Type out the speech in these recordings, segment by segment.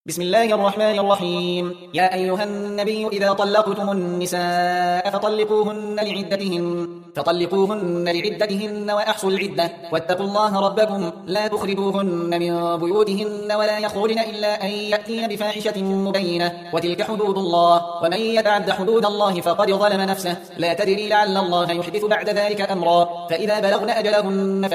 بسم الله الرحمن الرحيم. يا أيها النبي إذا طلقتم النساء فطلقوهن لعدتهن وأحصوا العدة واتقوا الله ربكم لا تخرجوهن من بيوتهن ولا يخرجن إلا أن يأتين بفاحشة مبينة وتلك حدود الله ومن يتعد حدود الله فقد ظلم نفسه لا تدري لعل الله يحدث بعد ذلك أمرا. فإذا بلغن أجلهن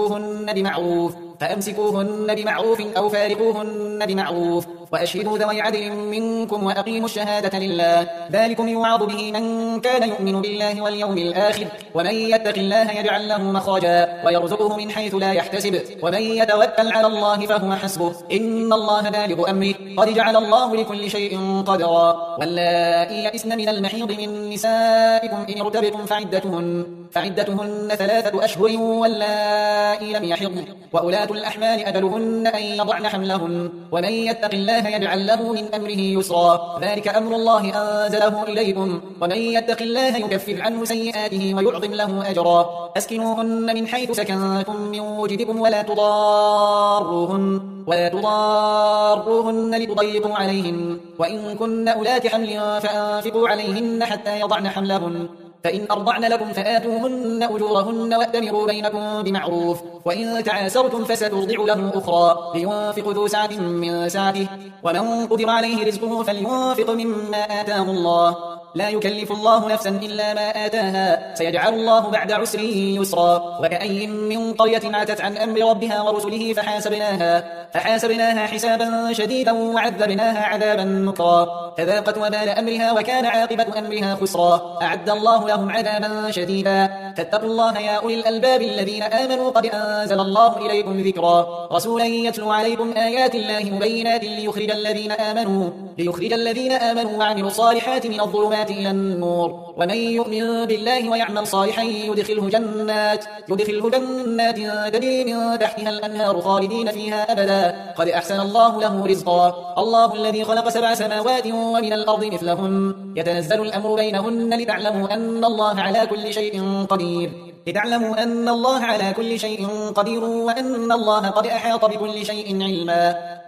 فأمسكوهن بمعروف أو فارقوهن بمعروف وأشهدوا ذوي عدل منكم وأقيموا الشهادة لله ذلكم يوعظ به من كان يؤمن بالله واليوم الآخر ومن يتق الله يجعل له مخرجا ويرزقه من حيث لا يحتسب ومن يتوكل على الله فهو حسبه إن الله بالغ أمره قد جعل الله لكل شيء قدرا. واللائي يئسن من المحيض من نسائكم إن ارتبتم فعدتهن 3 أشهر واللائي لم يحضن وأولاة الأحمال أجلهن أن يضعن حملهن ومن يتق الله يجعل له من أمره يسرا ذلك أمر الله أنزله إليكم ومن يتق الله يكفر عنه سيئاته ويعظم له أجرا. أسكنوهن من حيث سكنتم من وجدكم ولا تضاروهن لتضيقوا عليهن وإن كن أولات حمل فأنفقوا عليهن حتى يضعن حملهن فإن أرضعن لكم فآتوهن أجورهن وأتمروا بينكم بمعروف وإن تعاسرتم فسترضع له أخرى لينفق ذو سعة من سعته ومن قدر عليه رزقه فلينفق مما آتاه الله لا يكلف الله نفسا إلا ما آتاها سيجعل الله بعد عسر يسرا. وكأي من قرية عتت عن أمر ربها ورسله فحاسبناها حسابا شديدا وعذبناها عذابا نكرا فذاقت وبال أمرها وكان عاقبة أمرها خسرا. أعد الله لهم عذابا شديدا فاتقوا الله يا أولي الألباب الذين آمنوا قد أنزل الله إليكم ذكرا رسولا يتلو عليكم آيات الله مبينات ليخرج الذين آمنوا وعملوا الصالحات من الظلمات إلى النور ومن يؤمن بالله ويعمل صالحا يدخله جنات تجري من تحتها الأنهار خالدين فيها أبدا قد أحسن الله له رزقا. الله الذي خلق 7 سماوات ومن الأرض مثلهن يتنزل الأمر بينهن لتعلموا أن الله على كل شيء قدير وأن الله قد أحاط بكل شيء علما.